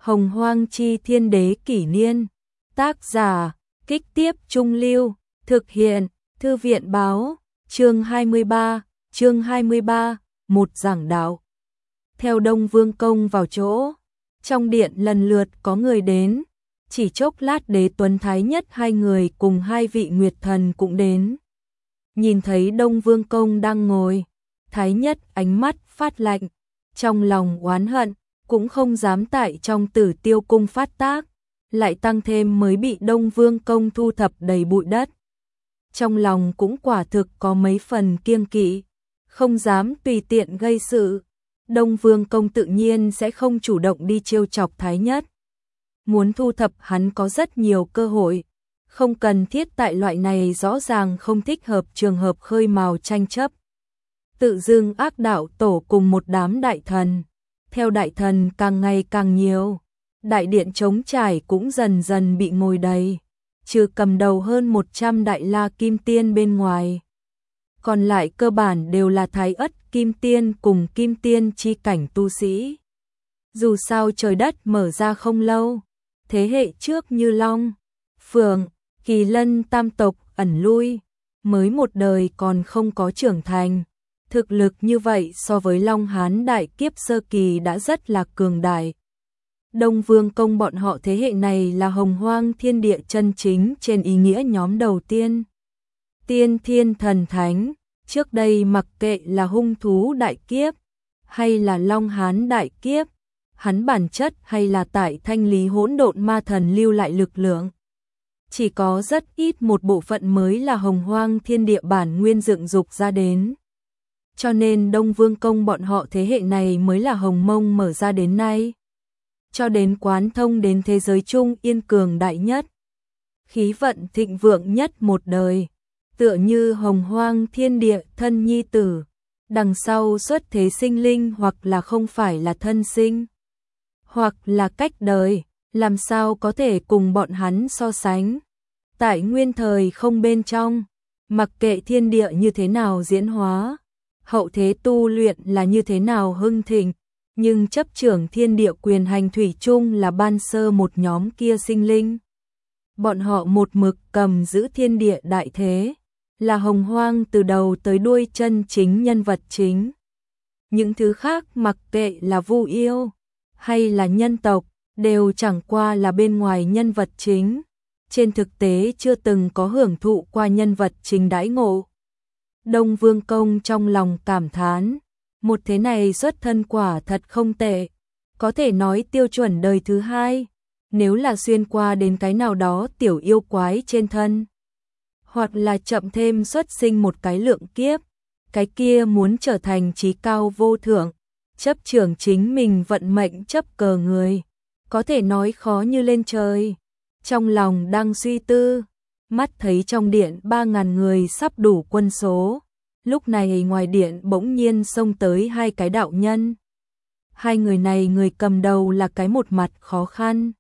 Hồng Hoang Chi Thiên Đế Kỷ Niên. Tác giả, Kích Tiếp Trung Lưu. Thực hiện, Thư viện Báo. Chương 23, một giảng đạo. Theo Đông Vương Công vào chỗ, trong điện lần lượt có người đến, chỉ chốc lát Đế Tuấn Thái Nhất hai người cùng hai vị Nguyệt Thần cũng đến. Nhìn thấy Đông Vương Công đang ngồi, Thái Nhất ánh mắt phát lạnh, trong lòng oán hận, cũng không dám tại trong Tử Tiêu Cung phát tác, lại tăng thêm mới bị Đông Vương Công thu thập đầy bụi đất. Trong lòng cũng quả thực có mấy phần kiêng kỵ, không dám tùy tiện gây sự. Đông Vương Công tự nhiên sẽ không chủ động đi trêu chọc Thái Nhất. Muốn thu thập hắn có rất nhiều cơ hội, không cần thiết tại loại này rõ ràng không thích hợp trường hợp khơi mào tranh chấp. Tự dưng Ác Đạo Tổ cùng một đám đại thần, theo đại thần càng ngày càng nhiều, đại điện trống trải cũng dần dần bị ngồi đầy, trừ cầm đầu hơn 100 đại la kim tiên bên ngoài. Còn lại cơ bản đều là Thái Ất kim tiên cùng kim tiên chi cảnh tu sĩ. Dù sao trời đất mở ra không lâu, thế hệ trước như Long, Phượng, Kỳ Lân tam tộc ẩn lui, mới một đời còn không có trưởng thành. Thực lực như vậy so với Long Hán đại kiếp sơ kỳ đã rất là cường đại. Đông Vương Công bọn họ thế hệ này là Hồng Hoang thiên địa chân chính trên ý nghĩa nhóm đầu tiên. Tiên thiên thần thánh, trước đây mặc kệ là hung thú đại kiếp, hay là Long Hán đại kiếp, hắn bản chất hay là tại thanh lý hỗn độn ma thần lưu lại lực lượng. Chỉ có rất ít một bộ phận mới là Hồng Hoang thiên địa bản nguyên dựng dục ra đến. Cho nên Đông Vương Công bọn họ thế hệ này mới là Hồng Mông mở ra đến nay. Cho đến quán thông đến thế giới chung yên cường đại nhất. Khí vận thịnh vượng nhất một đời. Tựa như Hồng Hoang thiên địa thân nhi tử. Đằng sau xuất thế sinh linh hoặc là không phải là thân sinh. Hoặc là cách đời. Làm sao có thể cùng bọn hắn so sánh. Tại nguyên thời không bên trong. Mặc kệ thiên địa như thế nào diễn hóa. Hậu thế tu luyện là như thế nào hưng thịnh, nhưng chấp trưởng thiên địa quyền hành thủy chung là ban sơ một nhóm kia sinh linh. Bọn họ một mực cầm giữ thiên địa đại thế, là Hồng Hoang từ đầu tới đuôi chân chính nhân vật chính. Những thứ khác mặc kệ là vu yêu, hay là nhân tộc, đều chẳng qua là bên ngoài nhân vật chính. Trên thực tế chưa từng có hưởng thụ qua nhân vật chính đãi ngộ. Đông Vương Công trong lòng cảm thán, một thế này xuất thân quả thật không tệ, có thể nói tiêu chuẩn đời thứ hai, nếu là xuyên qua đến cái nào đó tiểu yêu quái trên thân, hoặc là chậm thêm xuất sinh một cái lượng kiếp, cái kia muốn trở thành trí cao vô thượng, chấp trưởng chính mình vận mệnh chấp cờ người, có thể nói khó như lên trời. Trong lòng đang suy tư, mắt thấy trong điện 3.000 người sắp đủ quân số. Lúc này ngoài điện bỗng nhiên xông tới hai cái đạo nhân. Hai người này người cầm đầu là cái một mặt khó khăn,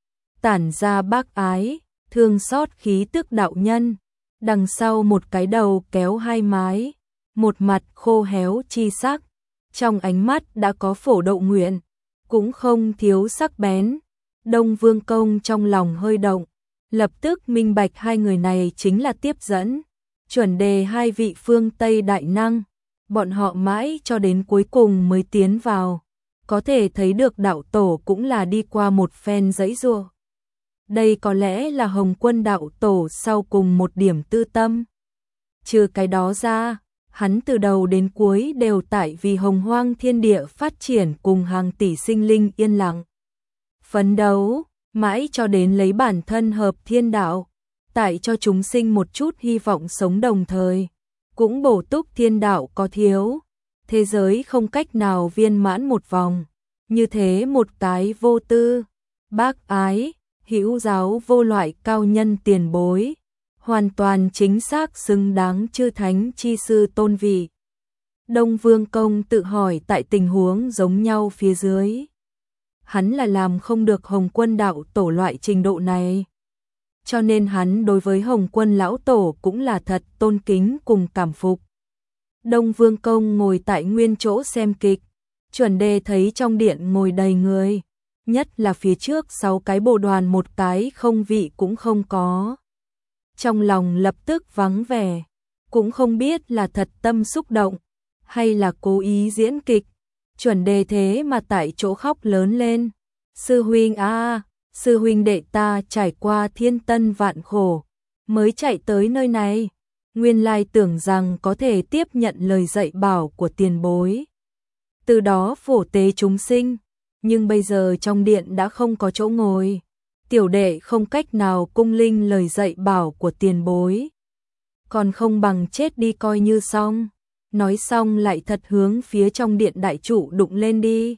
tản ra bác ái, thương xót khí tức đạo nhân. Đằng sau một cái đầu kéo hai mái, một mặt khô héo chi sắc. Trong ánh mắt đã có phổ độ nguyện, cũng không thiếu sắc bén. Đông Vương Công trong lòng hơi động, lập tức minh bạch hai người này chính là tiếp dẫn, chuẩn đề hai vị phương Tây đại năng. Bọn họ mãi cho đến cuối cùng mới tiến vào, có thể thấy được đạo tổ cũng là đi qua một phen giãy giụa. Đây có lẽ là Hồng Quân đạo tổ sau cùng một điểm tư tâm. Trừ cái đó ra, hắn từ đầu đến cuối đều tại vì Hồng Hoang thiên địa phát triển cùng hàng tỷ sinh linh yên lặng phấn đấu, mãi cho đến lấy bản thân hợp thiên đạo, tại cho chúng sinh một chút hy vọng sống đồng thời, cũng bổ túc thiên đạo có thiếu, thế giới không cách nào viên mãn một vòng. Như thế một cái vô tư, bác ái, hữu giáo vô loại cao nhân tiền bối, hoàn toàn chính xác xứng đáng chư thánh chi sư tôn vị. Đông Vương Công tự hỏi tại tình huống giống nhau phía dưới, hắn là làm không được Hồng Quân đạo tổ loại trình độ này. Cho nên hắn đối với Hồng Quân lão tổ cũng là thật tôn kính cùng cảm phục. Đông Vương Công ngồi tại nguyên chỗ xem kịch, chuẩn đề thấy trong điện ngồi đầy người, nhất là phía trước 6 cái bồ đoàn một cái không vị cũng không có. Trong lòng lập tức vắng vẻ, cũng không biết là thật tâm xúc động, hay là cố ý diễn kịch. Chuẩn Đề thế mà tại chỗ khóc lớn lên. Sư huynh à, sư huynh đệ ta trải qua thiên tân vạn khổ, mới chạy tới nơi này. Nguyên lai tưởng rằng có thể tiếp nhận lời dạy bảo của tiền bối, từ đó phổ tế chúng sinh, nhưng bây giờ trong điện đã không có chỗ ngồi. Tiểu đệ không cách nào cung linh lời dạy bảo của tiền bối, còn không bằng chết đi coi như xong. Nói xong lại thật hướng phía trong điện đại trụ đụng lên đi.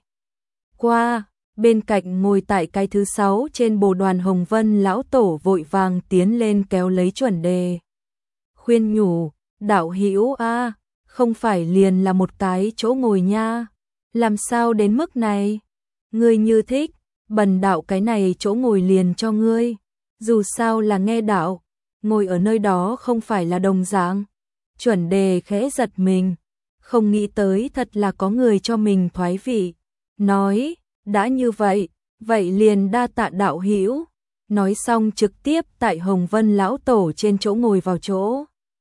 Qua, bên cạnh ngồi tại cái thứ 6 trên bồ đoàn Hồng Vân lão tổ vội vàng tiến lên kéo lấy Chuẩn Đề. Khuyên nhủ, đạo hữu a, không phải liền là một cái chỗ ngồi nha, làm sao đến mức này? Ngươi như thích, bần đạo cái này chỗ ngồi liền cho ngươi, dù sao là nghe đạo, ngồi ở nơi đó không phải là đồng dạng. Chuẩn Đề khẽ giật mình, không nghĩ tới thật là có người cho mình thoái vị, nói, đã như vậy, vậy liền đa tạ đạo hữu. Nói xong trực tiếp tại Hồng Vân lão tổ trên chỗ ngồi vào chỗ.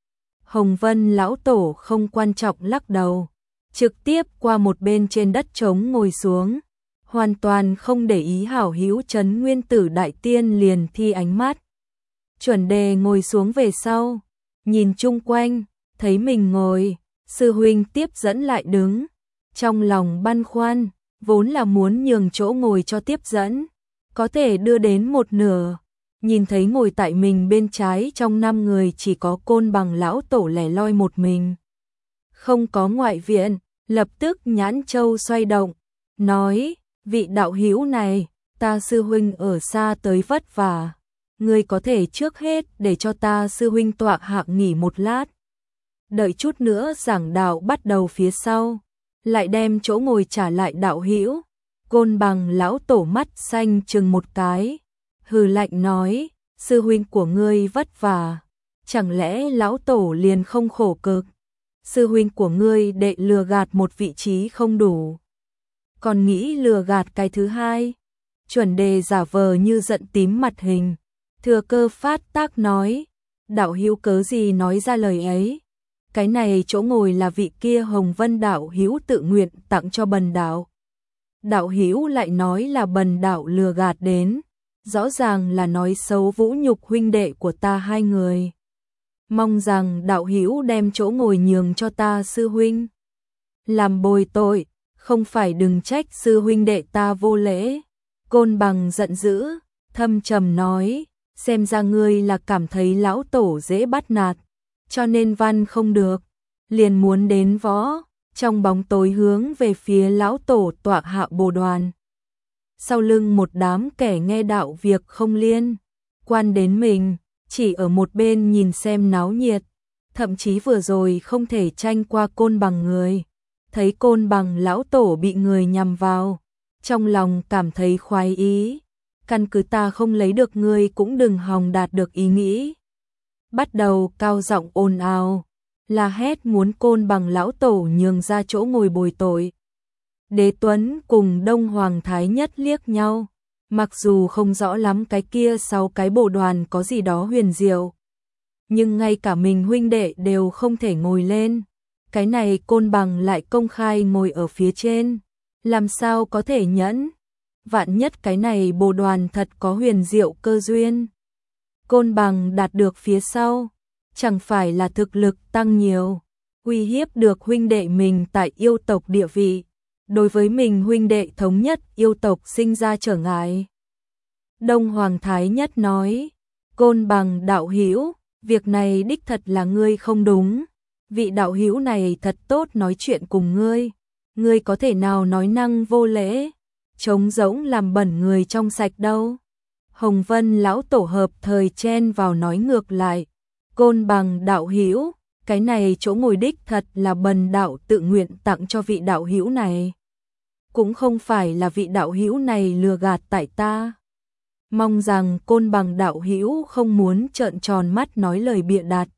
Hồng Vân lão tổ không quan trọng lắc đầu, trực tiếp qua một bên trên đất trống ngồi xuống, hoàn toàn không để ý hảo hữu Trấn Nguyên Tử đại tiên liền thi ánh mắt. Chuẩn Đề ngồi xuống về sau, nhìn chung quanh, thấy mình ngồi, sư huynh tiếp dẫn lại đứng, trong lòng băn khoăn, vốn là muốn nhường chỗ ngồi cho tiếp dẫn, có thể đưa đến một nửa. Nhìn thấy ngồi tại mình bên trái trong 5 người chỉ có Côn Bằng lão tổ lẻ loi một mình, không có ngoại viện, lập tức nhãn châu xoay động, nói, vị đạo hữu này, ta sư huynh ở xa tới vất vả, ngươi có thể trước hết để cho ta sư huynh tọa hạ nghỉ một lát, đợi chút nữa giảng đạo bắt đầu phía sau, lại đem chỗ ngồi trả lại đạo hữu. Côn Bằng lão tổ mắt xanh chừng một cái, hừ lạnh nói, sư huynh của ngươi vất vả, chẳng lẽ lão tổ liền không khổ cực? Sư huynh của ngươi đệ lừa gạt một vị trí không đủ, còn nghĩ lừa gạt cái thứ hai. Chuẩn Đề giả vờ như giận tím mặt hình, thừa cơ phát tác nói, đạo hữu cớ gì nói ra lời ấy? Cái này chỗ ngồi là vị kia Hồng Vân đạo hữu tự nguyện tặng cho bần đạo. Đạo hữu lại nói là bần đạo lừa gạt đến, rõ ràng là nói xấu vũ nhục huynh đệ của ta hai người. Mong rằng đạo hữu đem chỗ ngồi nhường cho ta sư huynh, làm bồi tội, không phải đừng trách sư huynh đệ ta vô lễ. Côn Bằng giận dữ, thâm trầm nói, xem ra ngươi là cảm thấy lão tổ dễ bắt nạt, cho nên văn không được, liền muốn đến võ. Trong bóng tối hướng về phía lão tổ tọa hạ bồ đoàn. Sau lưng một đám kẻ nghe đạo việc không liên quan đến mình, chỉ ở một bên nhìn xem náo nhiệt, thậm chí vừa rồi không thể tranh qua Côn Bằng người. Thấy Côn Bằng lão tổ bị người nhằm vào, trong lòng cảm thấy khoái ý, căn cứ ta không lấy được ngươi cũng đừng hòng đạt được ý nghĩ. Bắt đầu cao giọng ồn ào, là hét muốn Côn Bằng lão tổ nhường ra chỗ ngồi bồi tội. Đế Tuấn cùng Đông Hoàng Thái Nhất liếc nhau, mặc dù không rõ lắm cái kia 6 cái bồ đoàn có gì đó huyền diệu, nhưng ngay cả mình huynh đệ đều không thể ngồi lên, cái này Côn Bằng lại công khai ngồi ở phía trên, làm sao có thể nhẫn? Vạn nhất cái này bồ đoàn thật có huyền diệu cơ duyên, Côn Bằng đạt được phía sau, chẳng phải là thực lực tăng nhiều, uy hiếp được huynh đệ mình tại yêu tộc địa vị, đối với mình huynh đệ thống nhất yêu tộc sinh ra trở ngại. Đông Hoàng Thái Nhất nói, Côn Bằng đạo hữu, việc này đích thật là ngươi không đúng, vị đạo hữu này thật tốt nói chuyện cùng ngươi có thể nào nói năng vô lễ, trống rỗng làm bẩn người trong sạch đâu. Hồng Vân lão tổ hợp thời chen vào nói ngược lại, Côn Bằng đạo hữu, cái này chỗ ngồi đích thật là bần đạo tự nguyện tặng cho vị đạo hữu này, cũng không phải là vị đạo hữu này lừa gạt tại ta. Mong rằng Côn Bằng đạo hữu không muốn trợn tròn mắt nói lời bịa đặt.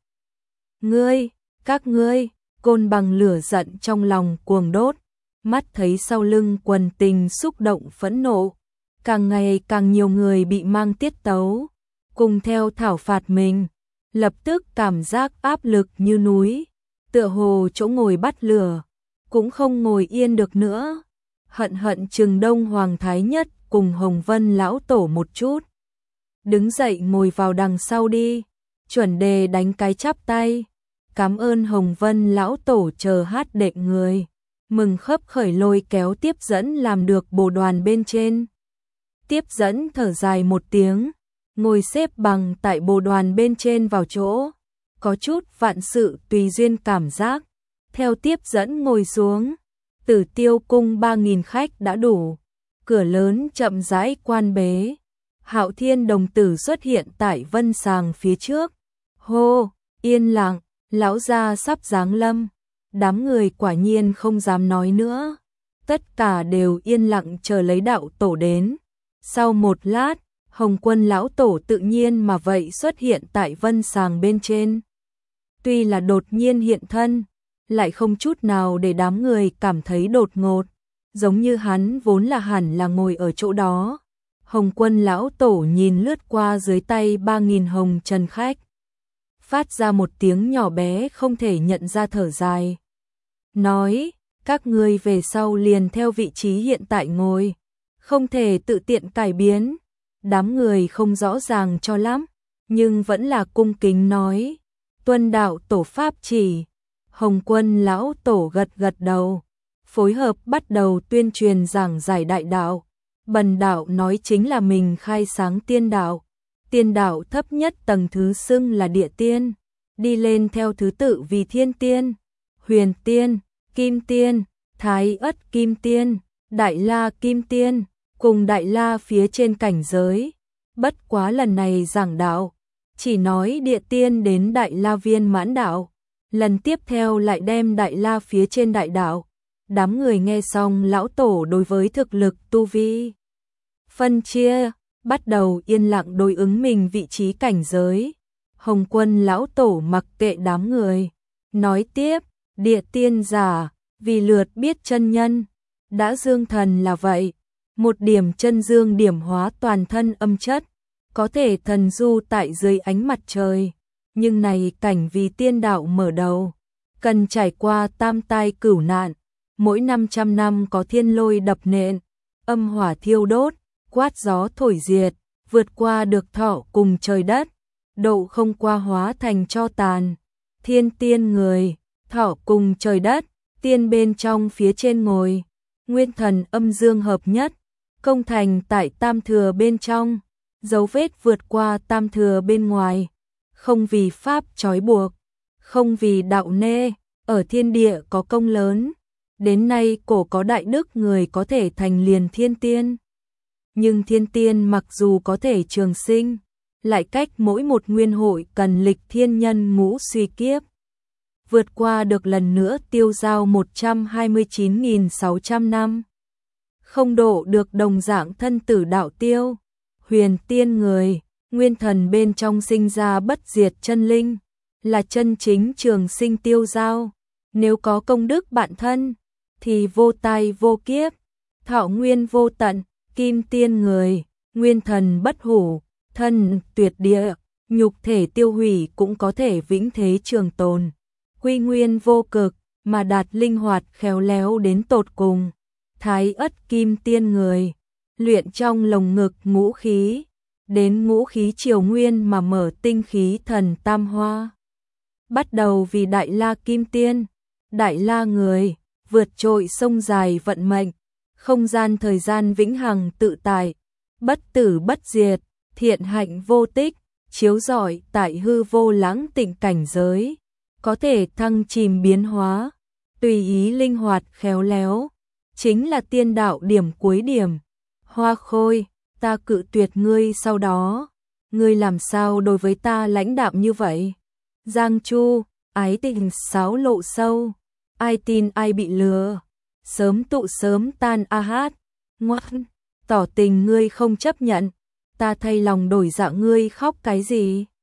Các ngươi, Côn Bằng lửa giận trong lòng cuồng đốt, mắt thấy sau lưng quần tình xúc động phẫn nộ, càng ngày càng nhiều người bị mang tiết tấu, cùng theo thảo phạt mình, lập tức cảm giác áp lực như núi, tựa hồ chỗ ngồi bắt lửa, cũng không ngồi yên được nữa. Hận hận chừng Đông Hoàng Thái Nhất cùng Hồng Vân lão tổ một chút. Đứng dậy ngồi vào đằng sau đi, chuẩn đề đánh cái chắp tay. Cảm ơn Hồng Vân lão tổ chờ hát đệm người. Mừng khấp khởi lôi kéo tiếp dẫn làm được bồ đoàn bên trên. Tiếp dẫn thở dài một tiếng, ngồi xếp bằng tại bồ đoàn bên trên vào chỗ. Có chút vạn sự tùy duyên cảm giác. Theo tiếp dẫn ngồi xuống, Tử Tiêu cung 3.000 khách đã đủ. Cửa lớn chậm rãi quan bế. Hạo Thiên đồng tử xuất hiện tại vân sàng phía trước. Hô, yên lặng, lão gia sắp giáng lâm. Đám người quả nhiên không dám nói nữa. Tất cả đều yên lặng chờ lấy đạo tổ đến. Sau một lát, Hồng Quân lão tổ tự nhiên mà vậy xuất hiện tại vân sàng bên trên. Tuy là đột nhiên hiện thân, lại không chút nào để đám người cảm thấy đột ngột, giống như hắn vốn là hẳn là ngồi ở chỗ đó. Hồng Quân lão tổ nhìn lướt qua dưới tay 3.000 hồng trần khách, phát ra một tiếng nhỏ bé không thể nhận ra thở dài. Nói, các ngươi về sau liền theo vị trí hiện tại ngồi, không thể tự tiện cải biến. Đám người không rõ ràng cho lắm, nhưng vẫn là cung kính nói, tuân đạo tổ pháp chỉ. Hồng Quân lão tổ gật gật đầu, phối hợp bắt đầu tuyên truyền giảng giải đại đạo. Bần đạo nói chính là mình khai sáng tiên đạo. Tiên đạo thấp nhất tầng thứ xưng là địa tiên, đi lên theo thứ tự vì thiên tiên, huyền tiên, kim tiên, thái ất kim tiên, đại la kim tiên, cùng đại la phía trên cảnh giới. Bất quá lần này giảng đạo, chỉ nói địa tiên đến đại la viên mãn đạo. Lần tiếp theo lại đem đại la phía trên đại đạo. Đám người nghe xong lão tổ đối với thực lực tu vi phân chia, bắt đầu yên lặng đối ứng mình vị trí cảnh giới. Hồng Quân lão tổ mặc kệ đám người, nói tiếp, địa tiên giả, vì lượt biết chân nhân, đã dương thần là vậy, một điểm chân dương điểm hóa toàn thân âm chất, có thể thần du tại dưới ánh mặt trời. Nhưng này cảnh vì tiên đạo mở đầu, cần trải qua tam tai cửu nạn, mỗi 500 năm có thiên lôi đập nện, âm hỏa thiêu đốt, quát gió thổi diệt, vượt qua được thọ cùng trời đất, độ không qua hóa thành tro tàn. Thiên tiên người, thọ cùng trời đất, tiên bên trong phía trên ngồi, nguyên thần âm dương hợp nhất, công thành tại tam thừa bên trong, dấu vết vượt qua tam thừa bên ngoài. Không vì pháp trói buộc, không vì đạo nê, ở thiên địa có công lớn. Đến nay cổ có đại đức người có thể thành liền thiên tiên. Nhưng thiên tiên mặc dù có thể trường sinh, lại cách mỗi một nguyên hội cần lịch thiên nhân ngũ suy kiếp. Vượt qua được lần nữa tiêu giao 129.600 năm. Không độ được đồng dạng thân tử đạo tiêu, huyền tiên người. Nguyên thần bên trong sinh ra bất diệt chân linh, là chân chính trường sinh tiêu giao. Nếu có công đức bạn thân, thì vô tai vô kiếp, thọ nguyên vô tận, kim tiên người, nguyên thần bất hủ, thân tuyệt địa, nhục thể tiêu hủy cũng có thể vĩnh thế trường tồn. Quy nguyên vô cực, mà đạt linh hoạt khéo léo đến tột cùng. Thái ất kim tiên người, luyện trong lồng ngực ngũ khí. Đến ngũ khí triều nguyên mà mở tinh khí thần tam hoa. Bắt đầu vì đại la kim tiên, đại la người, vượt trội sông dài vận mệnh, không gian thời gian vĩnh hằng tự tại, bất tử bất diệt, thiện hạnh vô tích, chiếu rọi tại hư vô lãng tịnh cảnh giới, có thể thăng chìm biến hóa, tùy ý linh hoạt khéo léo, chính là tiên đạo điểm cuối điểm. Hoa Khôi, ta cự tuyệt ngươi sau đó, ngươi làm sao đối với ta lãnh đạm như vậy? Giang Chu, ái tình sáo lộ sâu, ai tin ai bị lừa, sớm tụ sớm tan a hát, ngoan, tỏ tình ngươi không chấp nhận, ta thay lòng đổi dạ ngươi khóc cái gì?